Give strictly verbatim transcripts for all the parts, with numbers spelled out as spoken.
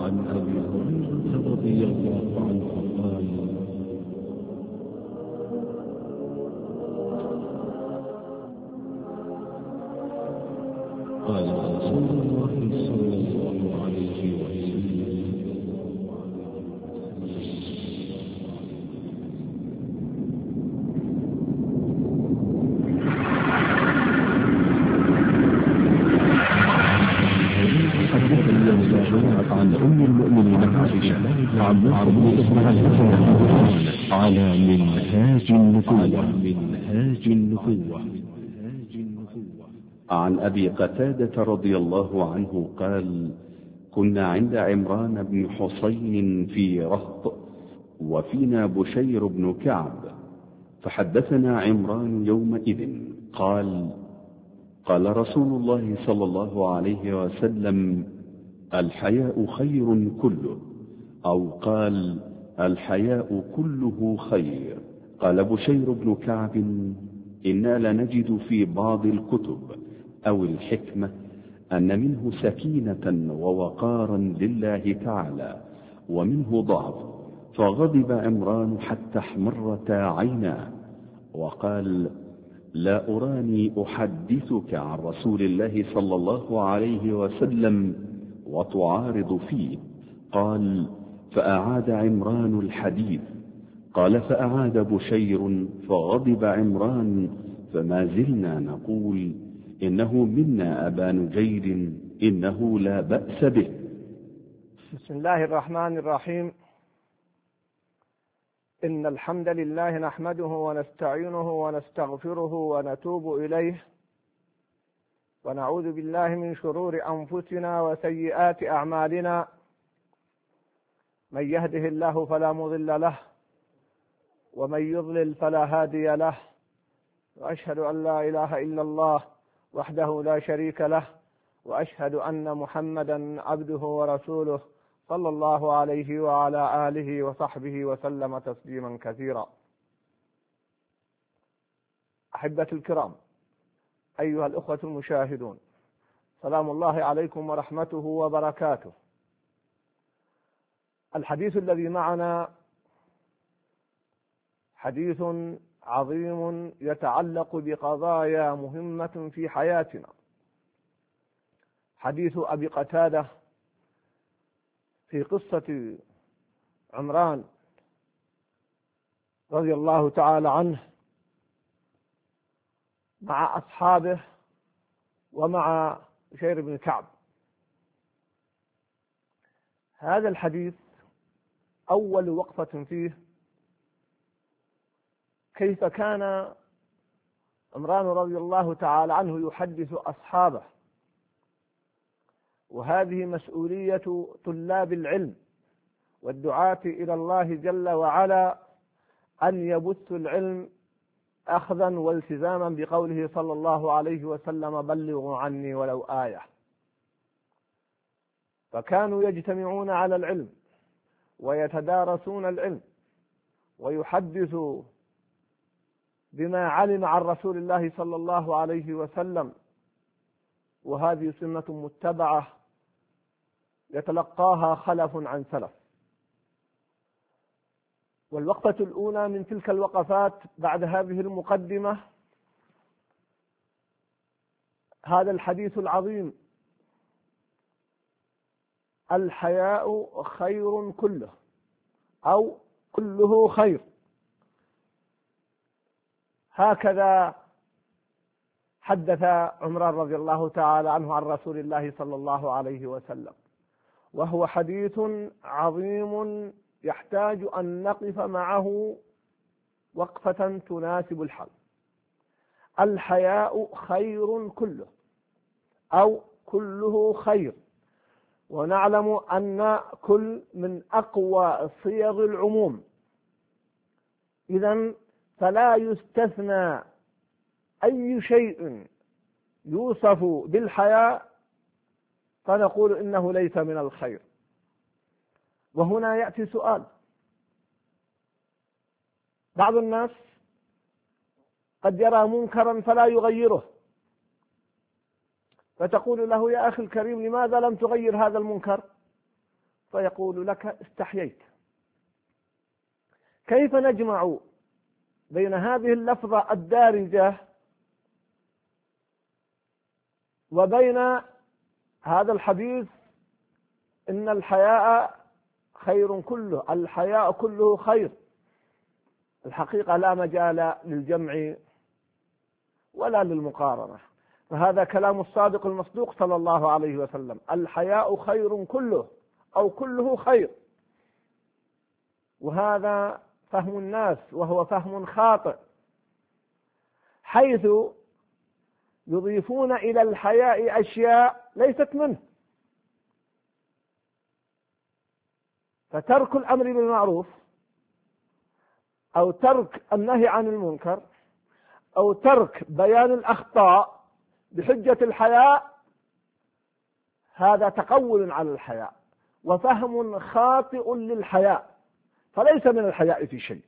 عن أبي هريرة رضي الله عنه قال قال رسول الله صلى الله عليه وسلم عن أم المؤمنين عائشة عن عمرو بن عباس على منهاج النبوة منهاج النبوة عن أبي قتادة رضي الله عنه قال: كنا عند عمران بن حسين في رهط وفينا بشير بن كعب، فحدثنا عمران يومئذ قال: قال رسول الله صلى الله عليه وسلم: الحياء خير كله، أو قال: الحياء كله خير. قال بشير بن كعب: إنا لنجد في بعض الكتب أو الحكمة أن منه سكينة ووقارا لله تعالى ومنه ضعف. فغضب عمران حتى احمرتا عيناه وقال: لا أراني أحدثك عن رسول الله صلى الله عليه وسلم وتعارض فيه. قال: فأعاد عمران الحديث. قال: فأعاد بشير فغضب عمران، فما زلنا نقول: إنه منا أبا نجير، إنه لا بأس به. بسم الله الرحمن الرحيم. إن الحمد لله نحمده ونستعينه ونستغفره ونتوب إليه، ونعوذ بالله من شرور أنفسنا وسيئات أعمالنا. من يهده الله فلا مضل له، ومن يضلل فلا هادي له، وأشهد أن لا إله إلا الله وحده لا شريك له، وأشهد أن محمدا عبده ورسوله صلى الله عليه وعلى آله وصحبه وسلم تسليما كثيرا. أحبتي الكرام، أيها الأخوة المشاهدون، سلام الله عليكم ورحمته وبركاته. الحديث الذي معنا حديث عظيم يتعلق بقضايا مهمة في حياتنا. حديث أبي قتادة في قصة عمران رضي الله تعالى عنه مع أصحابه ومع بشير بن كعب. هذا الحديث أول وقفة فيه كيف كان عمران رضي الله تعالى عنه يحدث أصحابه، وهذه مسؤولية طلاب العلم والدعاة إلى الله جل وعلا أن يبثوا العلم أخذا والتزاما بقوله صلى الله عليه وسلم: بلغوا عني ولو آية. فكانوا يجتمعون على العلم ويتدارسون العلم ويحدثوا بما علم عن رسول الله صلى الله عليه وسلم، وهذه سنة متبعة يتلقاها خلف عن سلف. والوقفة الأولى من تلك الوقفات بعد هذه المقدمة هذا الحديث العظيم: الحياء خير كله، أو كله خير. هكذا حدث عمران رضي الله تعالى عنه عن رسول الله صلى الله عليه وسلم، وهو حديث عظيم يحتاج أن نقف معه وقفة تناسب الحال. الحياء خير كله، أو كله خير. ونعلم أن كل من أقوى صيغ العموم، إذن فلا يستثنى أي شيء يوصف بالحياء فنقول إنه ليس من الخير. وهنا يأتي سؤال: بعض الناس قد يرى منكرا فلا يغيره، فتقول له: يا أخي الكريم، لماذا لم تغير هذا المنكر؟ فيقول لك استحييت. كيف نجمع بين هذه اللفظة الدارجة وبين هذا الحديث إن الحياء خير كله، الحياء كله خير؟ الحقيقة لا مجال للجمع ولا للمقارنة، فهذا كلام الصادق المصدوق صلى الله عليه وسلم: الحياء خير كله أو كله خير. وهذا فهم الناس، وهو فهم خاطئ، حيث يضيفون إلى الحياء أشياء ليست منه. فترك الأمر بالمعروف أو ترك النهي عن المنكر أو ترك بيان الأخطاء بحجة الحياء، هذا تقول على الحياء وفهم خاطئ للحياء، فليس من الحياء في شيء.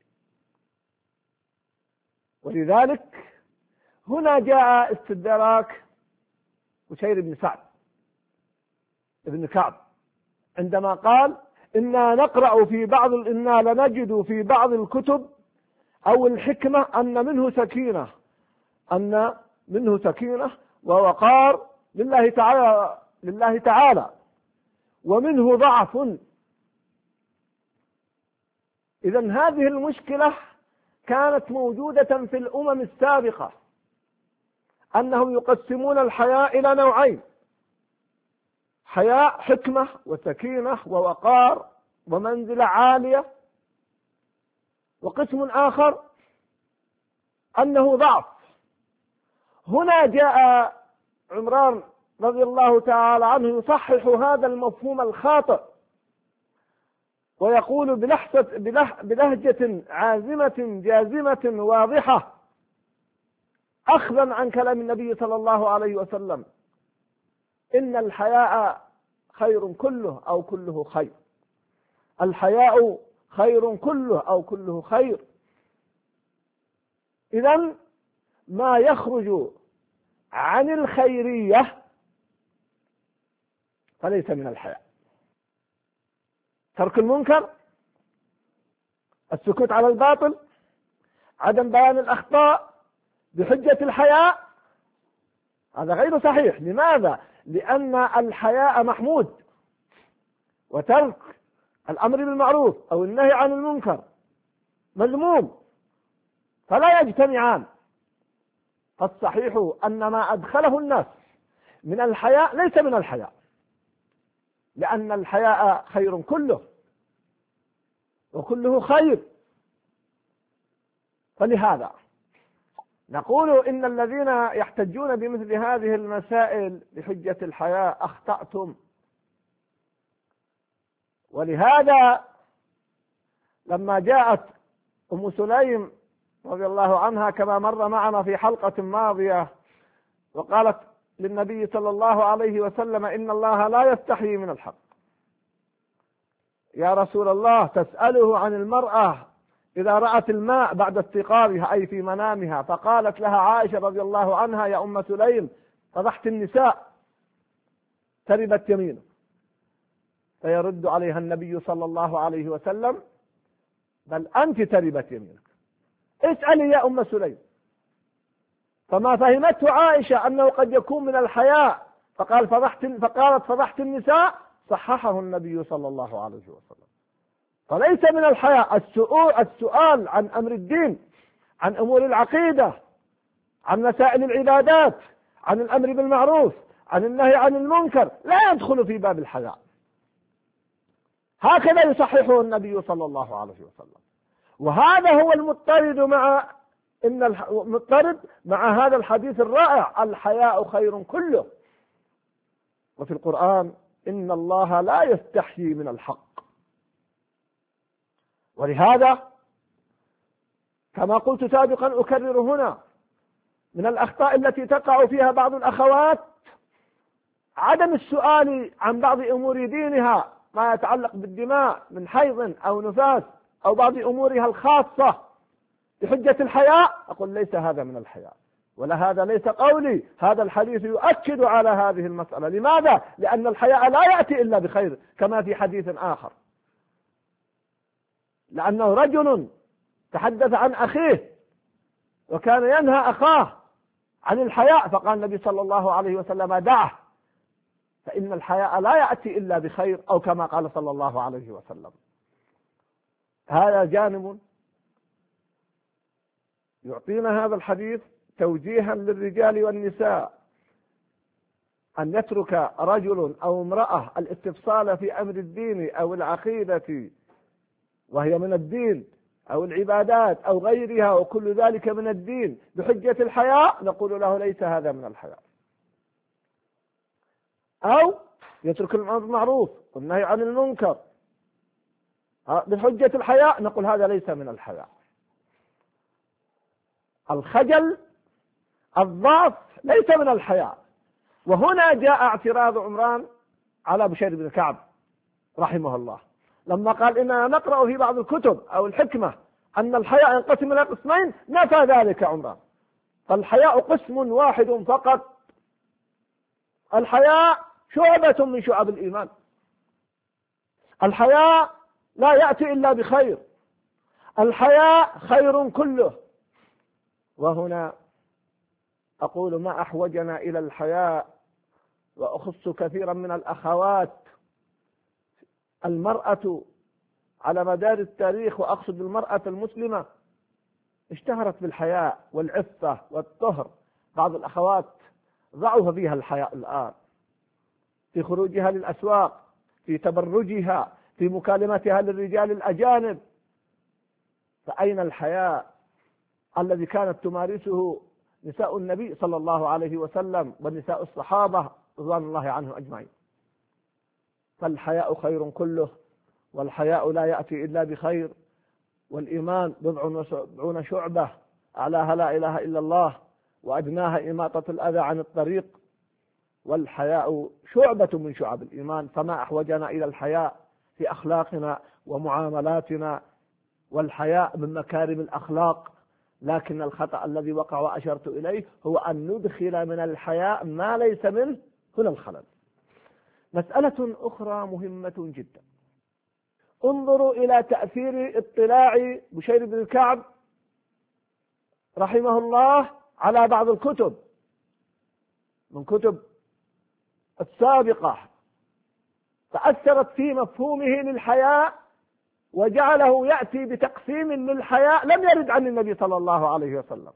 ولذلك هنا جاء استدراك بشير بن سعد بن كعب عندما قال: إنا نقرأ في بعض إنا لنجد في بعض الكتب أو الحكمة أن منه سكينة أن منه سكينة ووقار لله تعالى لله تعالى ومنه ضعف. إذن هذه المشكلة كانت موجودة في الأمم السابقة، أنهم يقسمون الحياء إلى نوعين: حياء حكمة وسكينة ووقار ومنزلة عالية، وقسم آخر أنه ضعف. هنا جاء عمران رضي الله تعالى عنه يصحح هذا المفهوم الخاطئ، ويقول بلهجة عازمة جازمة واضحة أخذا عن كلام النبي صلى الله عليه وسلم: إن الحياء خير كله أو كله خير. الحياء خير كله أو كله خير. إذن ما يخرج عن الخيرية فليس من الحياء. ترك المنكر، السكوت على الباطل، عدم بيان الأخطاء بحجة الحياء، هذا غير صحيح. لماذا؟ لأن الحياء محمود، وترك الأمر بالمعروف أو النهي عن المنكر مذموم، فلا يجتمعان. فالصحيح أن ما أدخله الناس من الحياء ليس من الحياء، لأن الحياء خير كله وكله خير. فلهذا نقول إن الذين يحتجون بمثل هذه المسائل بحجة الحياء أخطأتم. ولهذا لما جاءت أم سليم رضي الله عنها كما مر معنا في حلقة ماضية وقالت للنبي صلى الله عليه وسلم: إن الله لا يستحيي من الحق، يا رسول الله تسأله عن المرأة إذا رأت الماء بعد استيقاظها أي في منامها، فقالت لها عائشة رضي الله عنها: يا أم سليم فضحت النساء تربت يمينك. فيرد عليها النبي صلى الله عليه وسلم: بل أنت تربت يمينك، اسألي يا أم سليم. فما فهمته عائشة أنه قد يكون من الحياء فقال فضحت فقالت فضحت النساء، صححه النبي صلى الله عليه وسلم. فليس من الحياء السؤال, السؤال عن أمر الدين، عن أمور العقيدة، عن مسائل العبادات، عن الأمر بالمعروف، عن النهي عن المنكر، لا يدخل في باب الحياء. هكذا يصححه النبي صلى الله عليه وسلم. وهذا هو المضطرد مع إن المضطرد مع هذا الحديث الرائع: الحياء خير كله. وفي القرآن: إن الله لا يستحيي من الحق. ولهذا كما قلت سابقا أكرر هنا، من الأخطاء التي تقع فيها بعض الأخوات عدم السؤال عن بعض أمور دينها ما يتعلق بالدماء من حيض أو نفاس أو بعض أمورها الخاصة بحجة الحياء. أقول ليس هذا من الحياء، ولهذا ليس قولي، هذا الحديث يؤكد على هذه المسألة. لماذا؟ لأن الحياء لا يأتي إلا بخير، كما في حديث آخر، لأنه رجل تحدث عن أخيه وكان ينهى أخاه عن الحياء، فقال النبي صلى الله عليه وسلم دعه، فإن الحياء لا يأتي إلا بخير، أو كما قال صلى الله عليه وسلم. هذا جانب يعطينا هذا الحديث توجيها للرجال والنساء، أن يترك رجل أو امرأة الاستفصال في أمر الدين أو العقيدة وهي من الدين، أو العبادات أو غيرها، وكل ذلك من الدين، بحجة الحياء، نقول له ليس هذا من الحياء. أو يترك الأمر بالمعروف والنهي عن المنكر بحجة الحياء، نقول هذا ليس من الحياء. الخجل الضعف ليس من الحياء. وهنا جاء اعتراض عمران على بشير بن كعب رحمه الله، لما قال إننا نقرأ في بعض الكتب أو الحكمة أن الحياء ينقسم إلى قسمين، نفى ذلك عمران، فالحياء قسم واحد فقط. الحياء شعبة من شعب الإيمان. الحياء لا يأتي إلا بخير. الحياء خير كله. وهنا أقول ما أحوجنا إلى الحياء، وأخص كثيرا من الأخوات. المرأة على مدار التاريخ، وأقصد المرأة المسلمة، اشتهرت بالحياء والعفة والطهر. بعض الأخوات ضعف فيها الحياء الآن، في خروجها للأسواق، في تبرجها، في مكالمتها للرجال الأجانب. فأين الحياء الذي كانت تمارسه نساء النبي صلى الله عليه وسلم ونساء الصحابة رضوان الله عنهم أجمعين؟ فالحياء خير كله، والحياء لا يأتي إلا بخير. والإيمان بضع وسبعون شعبة، أعلاها لا إله إلا الله، وأدناها إماطة الأذى عن الطريق. والحياء شعبة من شعب الإيمان، فما أحوجنا إلى الحياء في أخلاقنا ومعاملاتنا. والحياء من مكارم الأخلاق، لكن الخطأ الذي وقع وأشرت إليه هو أن ندخل من الحياء ما ليس منه، هنا الخلل. مسألة أخرى مهمة جدا، انظروا إلى تأثير اطلاع بشير بن كعب رحمه الله على بعض الكتب من كتب السابقة، تأثرت في مفهومه للحياء، وجعله يأتي بتقسيم للحياء لم يرد عن النبي صلى الله عليه وسلم،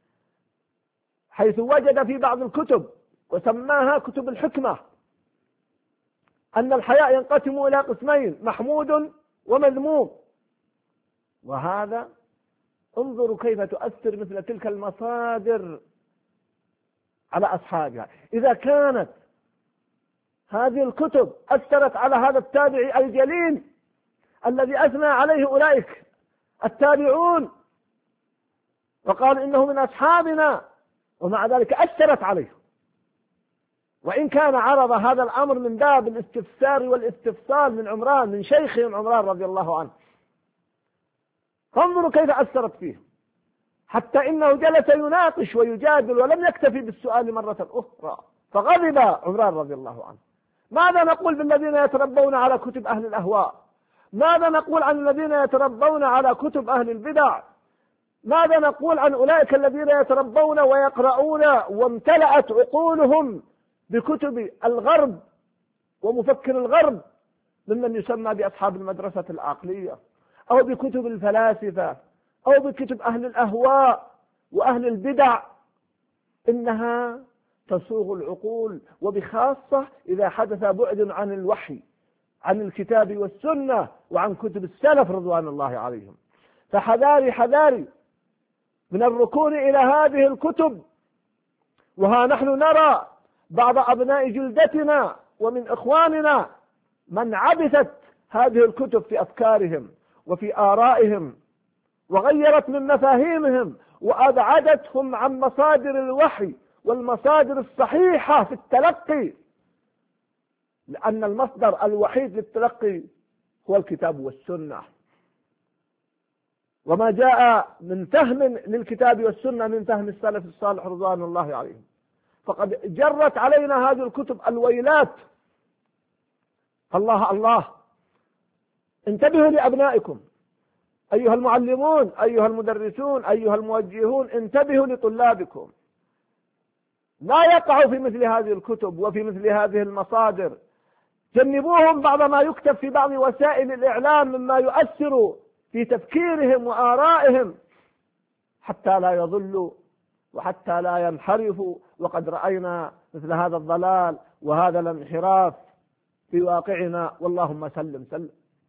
حيث وجد في بعض الكتب وسماها كتب الحكمة أن الحياء ينقسم إلى قسمين، محمود ومذموم. وهذا انظروا كيف تؤثر مثل تلك المصادر على أصحابها. إذا كانت هذه الكتب أثرت على هذا التابعي الجليل الذي أثنى عليه أولئك التابعون وقال إنه من أصحابنا، ومع ذلك أثرت عليه، وإن كان عرض هذا الأمر من باب الاستفسار والاستفصال من عمران، من شيخهم عمران رضي الله عنه. فانظروا كيف أثرت فيه، حتى إنه جلس يناقش ويجادل ولم يكتفي بالسؤال مرة أخرى، فغضب عمران رضي الله عنه. ماذا نقول بالذين يتربون على كتب أهل الأهواء؟ ماذا نقول عن الذين يتربون على كتب أهل البدع؟ ماذا نقول عن أولئك الذين يتربون ويقرؤون وامتلأت عقولهم بكتب الغرب ومفكر الغرب، ممن يسمى بأصحاب المدرسة العقلية، أو بكتب الفلاسفة، أو بكتب أهل الأهواء وأهل البدع؟ إنها تصوغ العقول، وبخاصة إذا حدث بعد عن الوحي، عن الكتاب والسنة، وعن كتب السلف رضوان الله عليهم. فحذاري حذاري من الركون إلى هذه الكتب. وها نحن نرى بعض أبناء جلدتنا ومن إخواننا من عبثت هذه الكتب في أفكارهم وفي آرائهم، وغيرت من مفاهيمهم، وأبعدتهم عن مصادر الوحي والمصادر الصحيحة في التلقي، لأن المصدر الوحيد للتلقي هو الكتاب والسنة. وما جاء من فهم للكتاب والسنة من فهم السلف الصالح رضوان الله عليهم. فقد جرت علينا هذه الكتب الويلات. الله الله، انتبهوا لأبنائكم أيها المعلمون، أيها المدرسون، أيها الموجهون، انتبهوا لطلابكم، لا يقعوا في مثل هذه الكتب وفي مثل هذه المصادر. جنبوهم بعض ما يكتب في بعض وسائل الإعلام مما يؤثر في تفكيرهم وآرائهم حتى لا يضلوا وحتى لا ينحرفوا. وقد رأينا مثل هذا الضلال وهذا الانحراف في واقعنا، واللهم سلم سلم.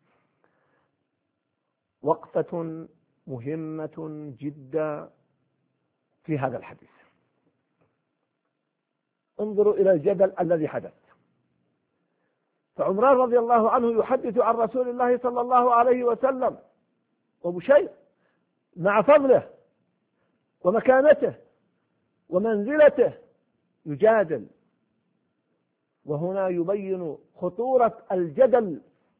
وقفة مهمة جدا في هذا الحديث. انظروا إلى الجدل الذي حدث. فعمران رضي الله عنه يحدث عن رسول الله صلى الله عليه وسلم، وبشير مع فضله ومكانته ومنزلته يجادل. وهنا يبين خطورة الجدل.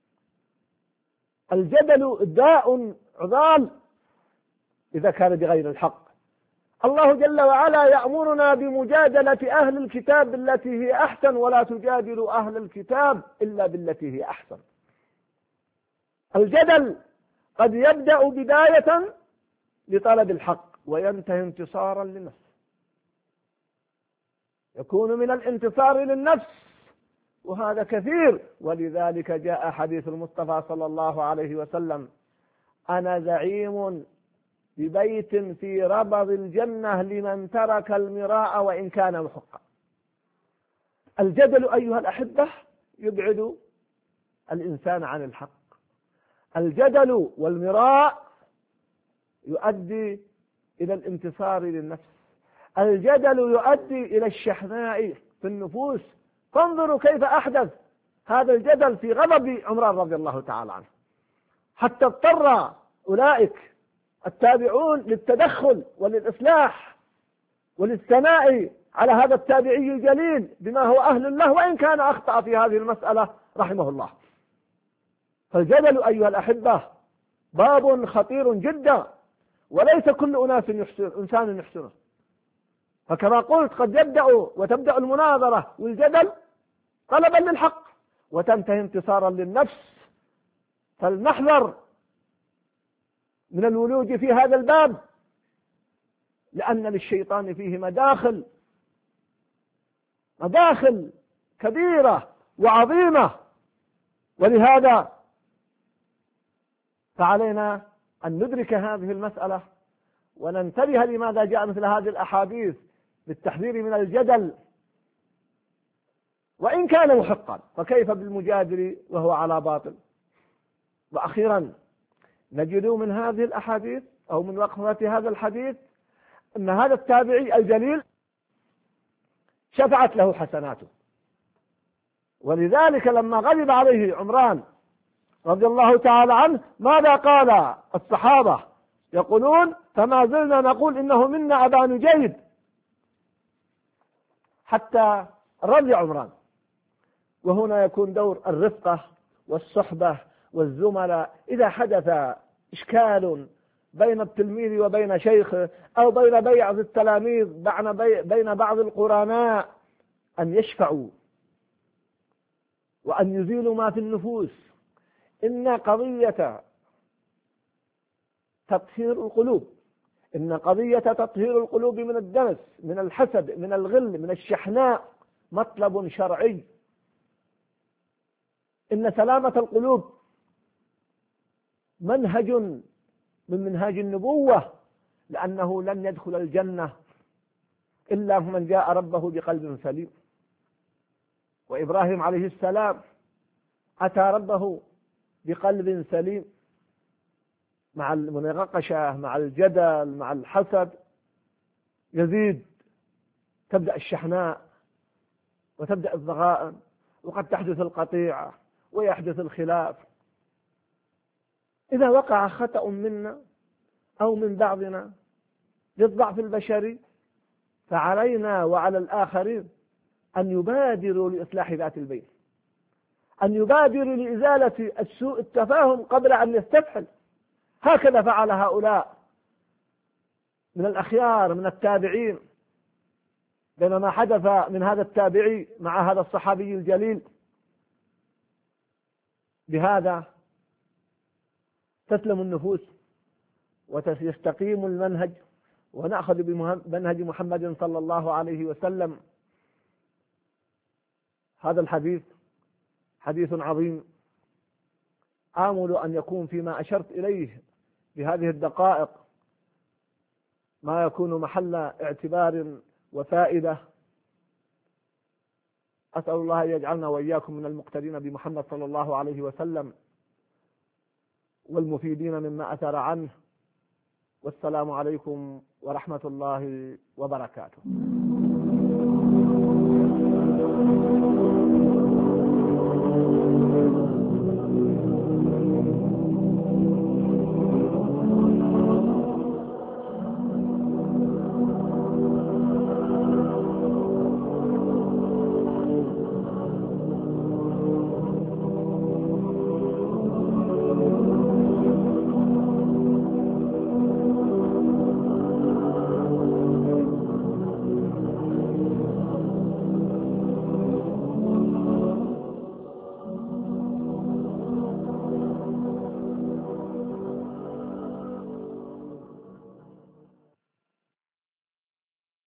الجدل داء عضال إذا كان بغير الحق. الله جل وعلا يأمرنا بمجادلة أهل الكتاب بالتي هي أحسن، ولا تجادلوا أهل الكتاب إلا بالتي هي أحسن. الجدل قد يبدأ بداية لطلب الحق وينتهي انتصارا للنفس، يكون من الانتصار للنفس، وهذا كثير. ولذلك جاء حديث المصطفى صلى الله عليه وسلم: أنا زعيم ببيت في ربض الجنة لمن ترك المراء وإن كان محقا. الجدل أيها الأحبة يبعد الإنسان عن الحق. الجدل والمراء يؤدي إلى الانتصار للنفس. الجدل يؤدي إلى الشحناء في النفوس. فانظروا كيف أحدث هذا الجدل في غضب عمران رضي الله تعالى عنه، حتى اضطر أولئك التابعون للتدخل وللإصلاح وللثناء على هذا التابعي الجليل بما هو أهل له، وإن كان أخطأ في هذه المسألة رحمه الله. فالجدل أيها الأحبة باب خطير جدا، وليس كل أناس يحسن إنسان يحسنه. فكما قلت قد يبدأ وتبدأ المناظرة والجدل طلبا للحق وتنتهي انتصارا للنفس. فلنحذر من الولوج في هذا الباب، لأن للشيطان فيه مداخل مداخل كبيرة وعظيمة. ولهذا فعلينا أن ندرك هذه المسألة وننتبه لماذا جاء مثل هذه الأحاديث للتحذير من الجدل وإن كان محقا، فكيف بالمجادل وهو على باطل. وأخيرا نجد من هذه الأحاديث أو من وقفة هذا الحديث أن هذا التابعي الجليل شفعت له حسناته. ولذلك لما غضب عليه عمران رضي الله تعالى عنه ماذا قال الصحابة؟ يقولون: فما زلنا نقول إنه منا أبا نجيد، حتى رضي عمران. وهنا يكون دور الرفقة والصحبة والزملاء. إذا حدث إشكال بين التلميذ وبين شيخه أو بين بعض التلاميذ بين بعض القرناء، أن يشفعوا وأن يزيلوا ما في النفوس. إن قضية تطهير القلوب إن قضية تطهير القلوب من الدنس، من الحسد، من الغل، من الشحناء مطلب شرعي. إن سلامة القلوب منهج من منهاج النبوة، لأنه لن يدخل الجنة إلا من جاء ربه بقلب سليم. وإبراهيم عليه السلام أتى ربه بقلب سليم. مع المناقشة، مع الجدل، مع الحسد يزيد، تبدأ الشحناء وتبدأ الضغائن، وقد تحدث القطيعة ويحدث الخلاف. إذا وقع خطأ منا أو من بعضنا للضعف البشري، فعلينا وعلى الآخرين أن يبادروا لإصلاح ذات البين، أن يبادروا لإزالة السوء التفاهم قبل أن يستفحل. هكذا فعل هؤلاء من الأخيار من التابعين، بينما حدث من هذا التابعي مع هذا الصحابي الجليل. بهذا تسلم النفوس ويستقيم المنهج، ونأخذ بمنهج محمد صلى الله عليه وسلم. هذا الحديث حديث عظيم، آمل أن يكون فيما أشرت إليه بهذه الدقائق ما يكون محل اعتبار وفائدة. أسأل الله أن يجعلنا وإياكم من المقتدين بمحمد صلى الله عليه وسلم والمفيدين مما أثر عنه. والسلام عليكم ورحمة الله وبركاته.